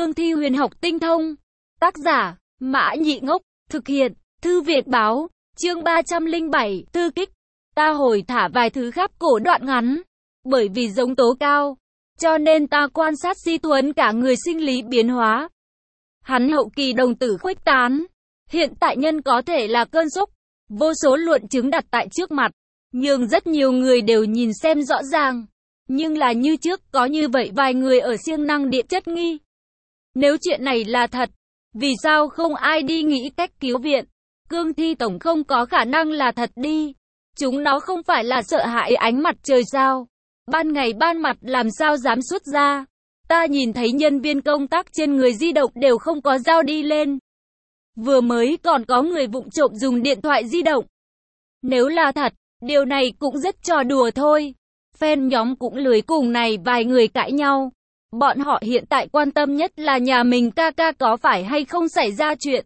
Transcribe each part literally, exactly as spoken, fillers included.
cương thi huyền học tinh thông. Tác giả, Mã Nhị Ngốc, thực hiện, Thư Việt báo, chương ba trăm lẻ bảy, thư kích. Ta hồi thả vài thứ khắp cổ đoạn ngắn, bởi vì giống tố cao, cho nên ta quan sát Di Thuấn cả người sinh lý biến hóa. Hắn hậu kỳ đồng tử khuếch tán, hiện tại nhân có thể là cơn sốc, vô số luận chứng đặt tại trước mặt, nhưng rất nhiều người đều nhìn xem rõ ràng. Nhưng là như trước có như vậy vài người ở siêng năng địa chất nghi. Nếu chuyện này là thật, vì sao không ai đi nghĩ cách cứu viện? Cương thi tổng không có khả năng là thật đi. Chúng nó không phải là sợ hãi ánh mặt trời sao? Ban ngày ban mặt làm sao dám xuất ra? Ta nhìn thấy nhân viên công tác trên người di động đều không có dao đi lên. Vừa mới còn có người vụng trộm dùng điện thoại di động. Nếu là thật, điều này cũng rất trò đùa thôi. Fan nhóm cũng lười cùng này vài người cãi nhau. Bọn họ hiện tại quan tâm nhất là nhà mình ca ca có phải hay không xảy ra chuyện.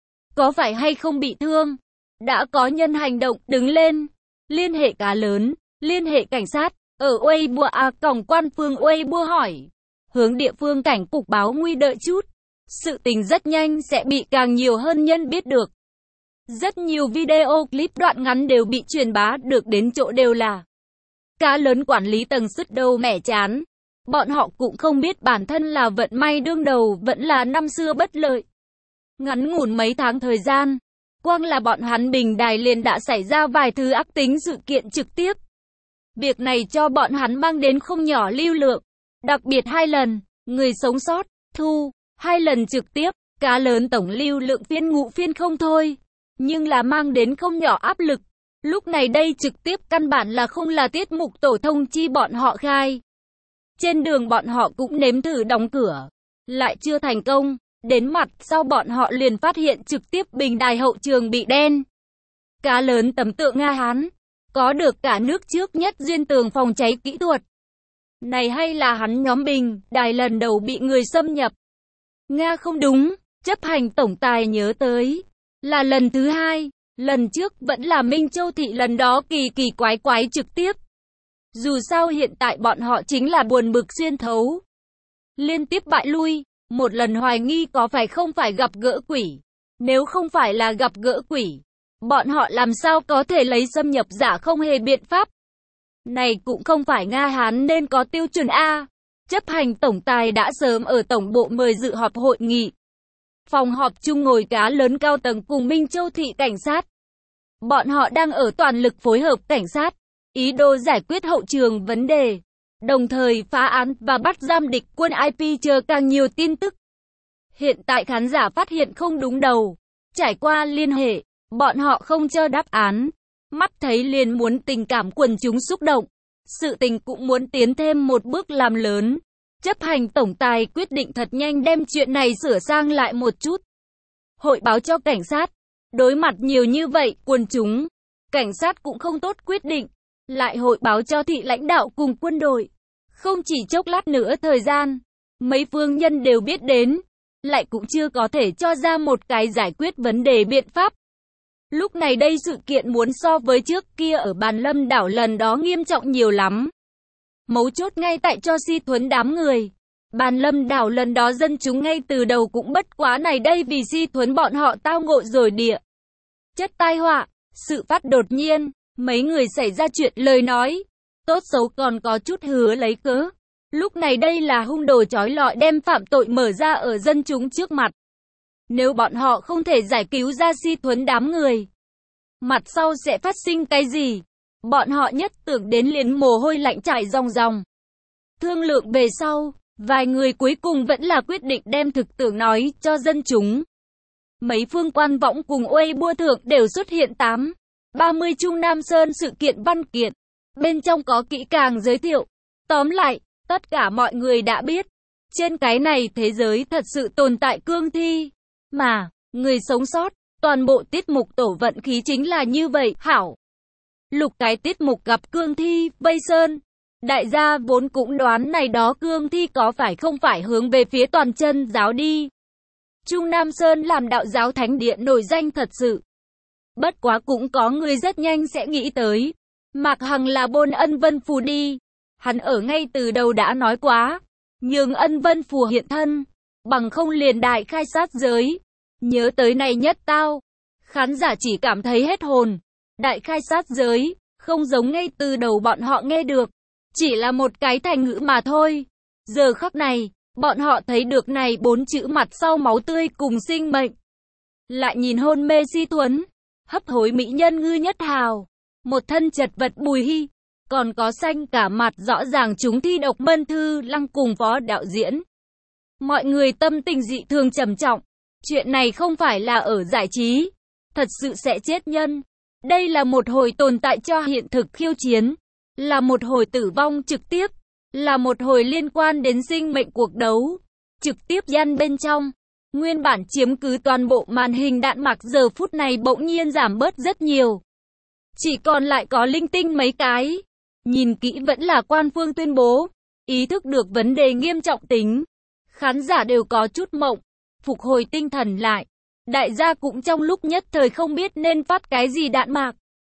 Có phải hay không bị thương. Đã có nhân hành động đứng lên. Liên hệ cá lớn, liên hệ cảnh sát. Ở Weibo A cổng quan phương Weibo hỏi. Hướng địa phương cảnh cục báo nguy đợi chút. Sự tình rất nhanh sẽ bị càng nhiều hơn nhân biết được. Rất nhiều video clip đoạn ngắn đều bị truyền bá được đến chỗ đều là cá lớn quản lý tầng suất đầu mẻ chán. Bọn họ cũng không biết bản thân là vận may đương đầu vẫn là năm xưa bất lợi. Ngắn ngủn mấy tháng thời gian, quang là bọn hắn bình đài liền đã xảy ra vài thứ ác tính sự kiện trực tiếp. Việc này cho bọn hắn mang đến không nhỏ lưu lượng. Đặc biệt hai lần, người sống sót, thu, hai lần trực tiếp, cá lớn tổng lưu lượng phiên ngụ phiên không thôi. Nhưng là mang đến không nhỏ áp lực. Lúc này đây trực tiếp căn bản là không là tiết mục tổ thông chi bọn họ khai. Trên đường bọn họ cũng nếm thử đóng cửa, lại chưa thành công. Đến mặt sau bọn họ liền phát hiện trực tiếp bình đài hậu trường bị đen. Cá lớn tầm tượng Nga Hán, có được cả nước trước nhất duyên tường phòng cháy kỹ thuật. Này hay là hắn nhóm bình đài lần đầu bị người xâm nhập. Nga không đúng, chấp hành tổng tài nhớ tới. Là lần thứ hai, lần trước vẫn là Minh Châu Thị lần đó kỳ kỳ quái quái trực tiếp. Dù sao hiện tại bọn họ chính là buồn bực xuyên thấu. Liên tiếp bại lui, một lần hoài nghi có phải không phải gặp gỡ quỷ. Nếu không phải là gặp gỡ quỷ, bọn họ làm sao có thể lấy xâm nhập giả không hề biện pháp. Này cũng không phải Nga Hán nên có tiêu chuẩn A. Chấp hành tổng tài đã sớm ở tổng bộ mời dự họp hội nghị. Phòng họp chung ngồi cá lớn cao tầng cùng Minh Châu Thị cảnh sát. Bọn họ đang ở toàn lực phối hợp cảnh sát, ý đồ giải quyết hậu trường vấn đề, đồng thời phá án và bắt giam địch quân i pê chờ càng nhiều tin tức. Hiện tại khán giả phát hiện không đúng đầu, trải qua liên hệ, bọn họ không cho đáp án, mắt thấy liền muốn tình cảm quần chúng xúc động, sự tình cũng muốn tiến thêm một bước làm lớn. Chấp hành tổng tài quyết định thật nhanh đem chuyện này sửa sang lại một chút. Hội báo cho cảnh sát. Đối mặt nhiều như vậy, quần chúng, cảnh sát cũng không tốt quyết định. Lại hội báo cho thị lãnh đạo cùng quân đội. Không chỉ chốc lát nữa thời gian, mấy phương nhân đều biết đến. Lại cũng chưa có thể cho ra một cái giải quyết vấn đề biện pháp. Lúc này đây sự kiện muốn so với trước kia ở Bàn Lâm đảo lần đó nghiêm trọng nhiều lắm. Mấu chốt ngay tại cho Di Thuấn đám người. Bàn Lâm đảo lần đó dân chúng ngay từ đầu cũng bất quá này đây vì Di Thuấn bọn họ tao ngộ rồi địa chất tai họa, sự phát đột nhiên, mấy người xảy ra chuyện lời nói, tốt xấu còn có chút hứa lấy cớ. Lúc này đây là hung đồ chói lọi đem phạm tội mở ra ở dân chúng trước mặt. Nếu bọn họ không thể giải cứu ra Di Thuấn đám người, mặt sau sẽ phát sinh cái gì? Bọn họ nhất tưởng đến liền mồ hôi lạnh chảy ròng ròng. Thương lượng về sau, vài người cuối cùng vẫn là quyết định đem thực tưởng nói cho dân chúng. Mấy phương quan võng cùng Weibo thượng đều xuất hiện tám, ba mươi Trung Nam Sơn sự kiện văn kiện. Bên trong có kỹ càng giới thiệu. Tóm lại, tất cả mọi người đã biết. Trên cái này thế giới thật sự tồn tại cương thi. Mà, người sống sót, toàn bộ tiết mục tổ vận khí chính là như vậy, hảo. Lục cái tiết mục gặp cương thi, vây sơn. Đại gia vốn cũng đoán này đó cương thi có phải không phải hướng về phía toàn chân giáo đi. Trung Nam Sơn làm đạo giáo thánh địa nổi danh thật sự. Bất quá cũng có người rất nhanh sẽ nghĩ tới. Mạc Hằng là bôn Ân Vân Phù đi. Hắn ở ngay từ đầu đã nói quá. Nhưng Ân Vân Phù hiện thân. bằng không liền đại khai sát giới. Nhớ tới này nhất tao, khán giả chỉ cảm thấy hết hồn. Đại khai sát giới, không giống ngay từ đầu bọn họ nghe được, chỉ là một cái thành ngữ mà thôi. Giờ khắc này, bọn họ thấy được này bốn chữ mặt sau máu tươi cùng sinh mệnh. Lại nhìn hôn mê Si Tuấn, hấp hối mỹ nhân Ngư Nhất Hào, một thân chật vật Bùi Hy, còn có xanh cả mặt rõ ràng chúng thi độc Mân Thư Lăng cùng phó đạo diễn. Mọi người tâm tình dị thường trầm trọng. Chuyện này không phải là ở giải trí, thật sự sẽ chết nhân. Đây là một hồi tồn tại cho hiện thực khiêu chiến, là một hồi tử vong trực tiếp, là một hồi liên quan đến sinh mệnh cuộc đấu. Trực tiếp gian bên trong, nguyên bản chiếm cứ toàn bộ màn hình đạn mạc giờ phút này bỗng nhiên giảm bớt rất nhiều. Chỉ còn lại có linh tinh mấy cái. Nhìn kỹ vẫn là quan phương tuyên bố, ý thức được vấn đề nghiêm trọng tính. Khán giả đều có chút mộng, phục hồi tinh thần lại. Đại gia cũng trong lúc nhất thời không biết nên phát cái gì đạn mạc.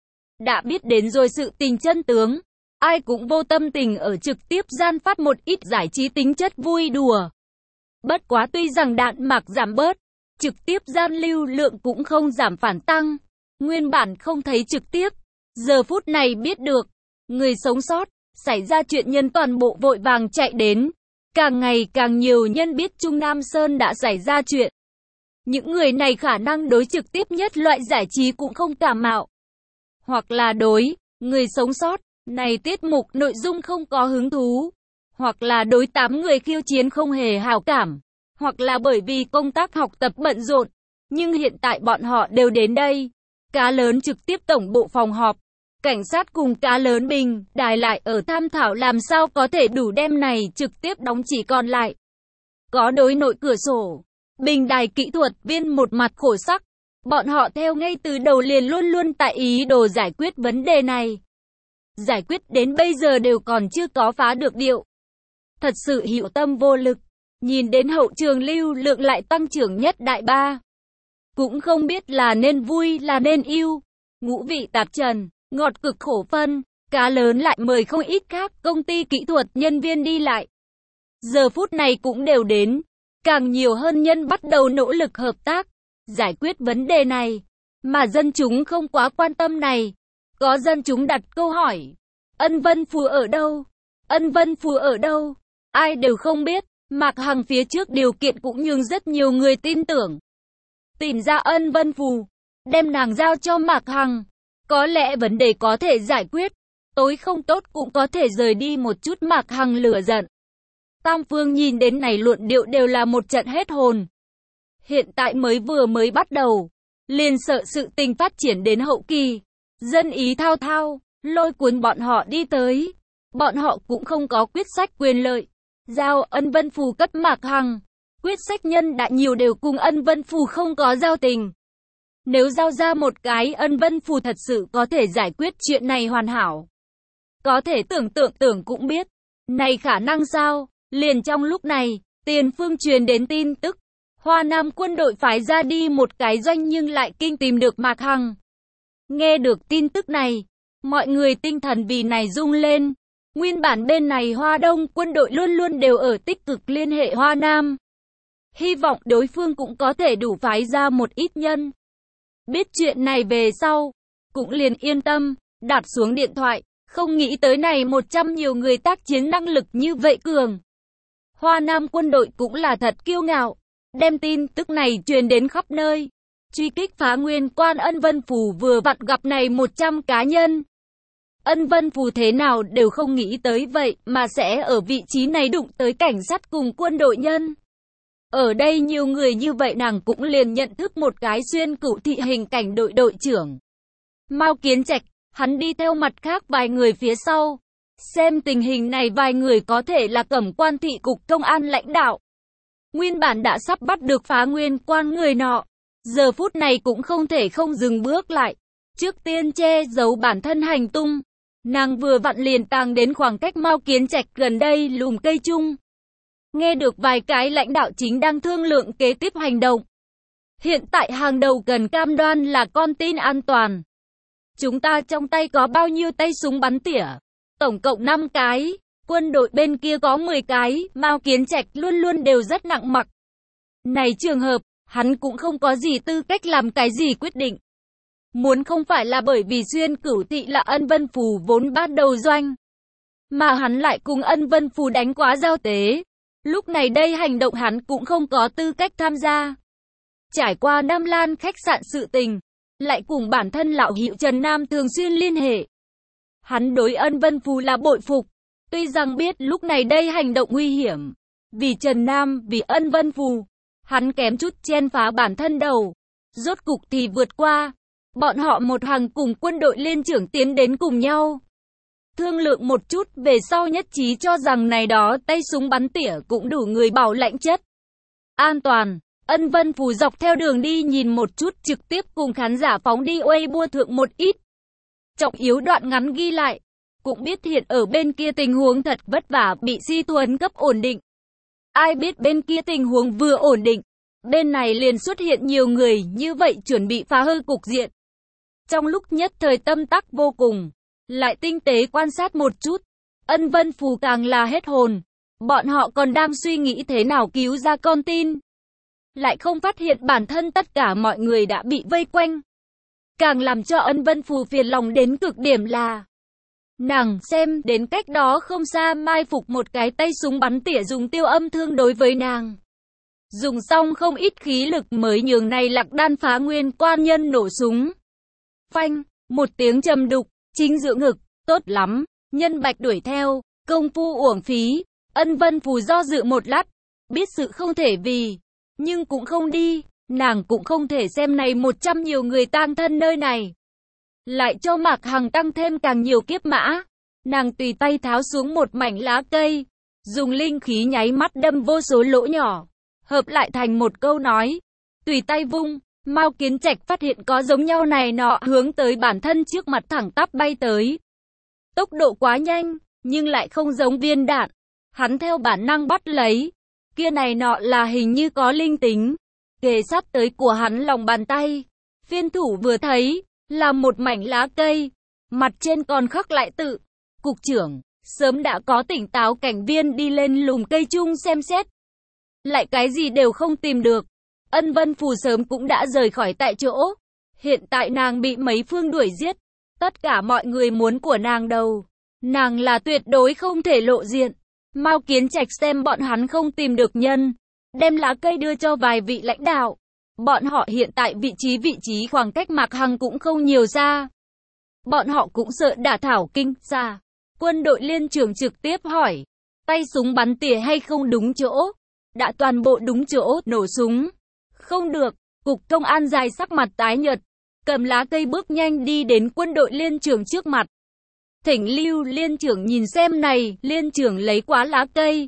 Đã biết đến rồi sự tình chân tướng, ai cũng vô tâm tình ở trực tiếp gian phát một ít giải trí tính chất vui đùa. Bất quá tuy rằng đạn mạc giảm bớt, trực tiếp gian lưu lượng cũng không giảm phản tăng. Nguyên bản không thấy trực tiếp, giờ phút này biết được. Người sống sót, xảy ra chuyện nhân toàn bộ vội vàng chạy đến. Càng ngày càng nhiều nhân biết Trung Nam Sơn đã xảy ra chuyện. Những người này khả năng đối trực tiếp nhất loại giải trí cũng không cảm mạo. Hoặc là đối, người sống sót, này tiết mục nội dung không có hứng thú. Hoặc là đối tám người khiêu chiến không hề hảo cảm. Hoặc là bởi vì công tác học tập bận rộn. Nhưng hiện tại bọn họ đều đến đây. Cá lớn trực tiếp tổng bộ phòng họp. Cảnh sát cùng cá lớn bình, đài lại ở tham thảo làm sao có thể đủ đem này trực tiếp đóng chỉ còn lại. Có đối nội cửa sổ. Bình đài kỹ thuật viên một mặt khổ sắc. Bọn họ theo ngay từ đầu liền luôn luôn tại ý đồ giải quyết vấn đề này. Giải quyết đến bây giờ đều còn chưa có phá được điệu. Thật sự hữu tâm vô lực. Nhìn đến hậu trường lưu lượng lại tăng trưởng nhất đại ba. Cũng không biết là nên vui là nên yêu. Ngũ vị tạp trần, ngọt cực khổ phân. Cá lớn lại mời không ít khác công ty kỹ thuật nhân viên đi lại. Giờ phút này cũng đều đến. Càng nhiều hơn nhân bắt đầu nỗ lực hợp tác, giải quyết vấn đề này. Mà dân chúng không quá quan tâm này. Có dân chúng đặt câu hỏi. Ân Vân Phù ở đâu? Ân Vân Phù ở đâu? Ai đều không biết. Mạc Hằng phía trước điều kiện cũng nhường rất nhiều người tin tưởng. Tìm ra Ân Vân Phù, đem nàng giao cho Mạc Hằng. Có lẽ vấn đề có thể giải quyết. Tối không tốt cũng có thể rời đi một chút Mạc Hằng lửa giận. Tam phương nhìn đến này luận điệu đều là một trận hết hồn. Hiện tại mới vừa mới bắt đầu. Liền sợ sự tình phát triển đến hậu kỳ. Dân ý thao thao, lôi cuốn bọn họ đi tới. Bọn họ cũng không có quyết sách quyền lợi. Giao Ân Vân Phù cấp Mạc Hằng. Quyết sách nhân đại nhiều đều cùng Ân Vân Phù không có giao tình. Nếu giao ra một cái Ân Vân Phù thật sự có thể giải quyết chuyện này hoàn hảo. Có thể tưởng tượng tưởng cũng biết. Này khả năng sao? Liền trong lúc này, tiền phương truyền đến tin tức. Hoa Nam quân đội phái ra đi một cái doanh nhưng lại kinh tìm được Mạc Hằng. Nghe được tin tức này, mọi người tinh thần vì này rung lên. Nguyên bản bên này Hoa Đông quân đội luôn luôn đều ở tích cực liên hệ Hoa Nam. Hy vọng đối phương cũng có thể đủ phái ra một ít nhân. Biết chuyện này về sau, cũng liền yên tâm, đặt xuống điện thoại, không nghĩ tới này một trăm nhiều người tác chiến năng lực như vậy cường. Hoa Nam quân đội cũng là thật kiêu ngạo, đem tin tức này truyền đến khắp nơi. Truy kích phá nguyên quan Ân Vân Phù vừa vặn gặp này một trăm cá nhân. Ân Vân Phù thế nào đều không nghĩ tới vậy mà sẽ ở vị trí này đụng tới cảnh sát cùng quân đội nhân. Ở đây nhiều người như vậy nàng cũng liền nhận thức một cái xuyên cửu thị hình cảnh đội đội trưởng. Mao Kiến Trạch, hắn đi theo mặt khác vài người phía sau. Xem tình hình này vài người có thể là Cẩm Quan thị cục công an lãnh đạo. Nguyên bản đã sắp bắt được phá nguyên quan người nọ. Giờ phút này cũng không thể không dừng bước lại. Trước tiên che giấu bản thân hành tung. Nàng vừa vặn liền tàng đến khoảng cách Mao Kiến Trạch gần đây lùm cây chung. Nghe được vài cái lãnh đạo chính đang thương lượng kế tiếp hành động. Hiện tại hàng đầu cần cam đoan là con tin an toàn. Chúng ta trong tay có bao nhiêu tay súng bắn tỉa? Tổng cộng năm cái. Quân đội bên kia có mười cái. Mao Kiến Trạch luôn luôn đều rất nặng mặc. Này trường hợp, hắn cũng không có gì tư cách làm cái gì quyết định. Muốn không phải là bởi vì Xuyên Cửu Thị là Ân Vân Phù vốn bắt đầu doanh, mà hắn lại cùng Ân Vân Phù đánh quá giao tế. Lúc này đây hành động hắn cũng không có tư cách tham gia. Trải qua Nam Lan khách sạn sự tình, lại cùng bản thân lão hữu Trần Nam thường xuyên liên hệ. Hắn đối Ân Vân Phù là bội phục, tuy rằng biết lúc này đây hành động nguy hiểm. Vì Trần Nam, vì Ân Vân Phù, hắn kém chút chen phá bản thân đầu. Rốt cục thì vượt qua. Bọn họ một hàng cùng quân đội liên trưởng tiến đến cùng nhau. Thương lượng một chút về sau nhất trí cho rằng này đó tay súng bắn tỉa cũng đủ người bảo lãnh chất. An toàn, Ân Vân Phù dọc theo đường đi nhìn một chút trực tiếp cùng khán giả phóng đi Weibo thượng một ít. Trọng yếu đoạn ngắn ghi lại, cũng biết hiện ở bên kia tình huống thật vất vả bị Si Tuấn cấp ổn định. Ai biết bên kia tình huống vừa ổn định, bên này liền xuất hiện nhiều người như vậy chuẩn bị phá hư cục diện. Trong lúc nhất thời tâm tắc vô cùng, lại tinh tế quan sát một chút, Ân Vân Phù càng là hết hồn. Bọn họ còn đang suy nghĩ thế nào cứu ra con tin, lại không phát hiện bản thân tất cả mọi người đã bị vây quanh. Càng làm cho Ân Vân Phù phiền lòng đến cực điểm là nàng xem đến cách đó không xa mai phục một cái tay súng bắn tỉa dùng tiêu âm thương đối với nàng. Dùng xong không ít khí lực mới nhường này Lạc Đan phá nguyên quan nhân nổ súng. Phanh, một tiếng trầm đục, chính giữa ngực, tốt lắm, nhân bạch đuổi theo, công phu uổng phí. Ân Vân Phù do dự một lát, biết sự không thể vì, nhưng cũng không đi, nàng cũng không thể xem này một trăm nhiều người tang thân nơi này. Lại cho Mạc Hằng tăng thêm càng nhiều kiếp mã, nàng tùy tay tháo xuống một mảnh lá cây, dùng linh khí nháy mắt đâm vô số lỗ nhỏ, hợp lại thành một câu nói, tùy tay vung. Mao Kiến Trạch phát hiện có giống nhau này nọ hướng tới bản thân trước mặt thẳng tắp bay tới. Tốc độ quá nhanh, nhưng lại không giống viên đạn. Hắn theo bản năng bắt lấy. Kia này nọ là hình như có linh tính. Kề sát tới của hắn lòng bàn tay. Phiên thủ vừa thấy, là một mảnh lá cây. Mặt trên còn khắc lại tự. Cục trưởng, sớm đã có tỉnh táo cảnh viên đi lên lùm cây chung xem xét. Lại cái gì đều không tìm được. Ân Vân Phù sớm cũng đã rời khỏi tại chỗ. Hiện tại nàng bị mấy phương đuổi giết. Tất cả mọi người muốn của nàng đầu. Nàng là tuyệt đối không thể lộ diện. Mao Kiến Trạch xem bọn hắn không tìm được nhân, đem lá cây đưa cho vài vị lãnh đạo. Bọn họ hiện tại vị trí vị trí khoảng cách Mạc Hằng cũng không nhiều xa. Bọn họ cũng sợ đả thảo kinh xa. Quân đội liên trưởng trực tiếp hỏi, tay súng bắn tỉa hay không đúng chỗ? Đã toàn bộ đúng chỗ, nổ súng. Không được, cục công an dài sắc mặt tái nhợt, cầm lá cây bước nhanh đi đến quân đội liên trưởng trước mặt. Thỉnh Lưu liên trưởng nhìn xem này, liên trưởng lấy quá lá cây.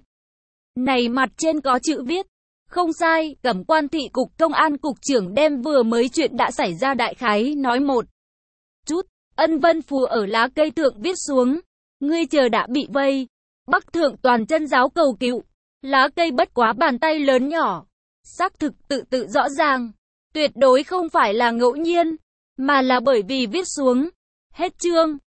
Này mặt trên có chữ viết, không sai, Cẩm Quan thị cục công an cục trưởng đem vừa mới chuyện đã xảy ra đại khái nói một chút. Ân Vân Phù ở lá cây thượng viết xuống, ngươi chờ đã bị vây, Bắc thượng toàn chân giáo cầu cứu. Lá cây bất quá bàn tay lớn nhỏ, xác thực tự tự rõ ràng, tuyệt đối không phải là ngẫu nhiên, mà là bởi vì viết xuống. Hết chương.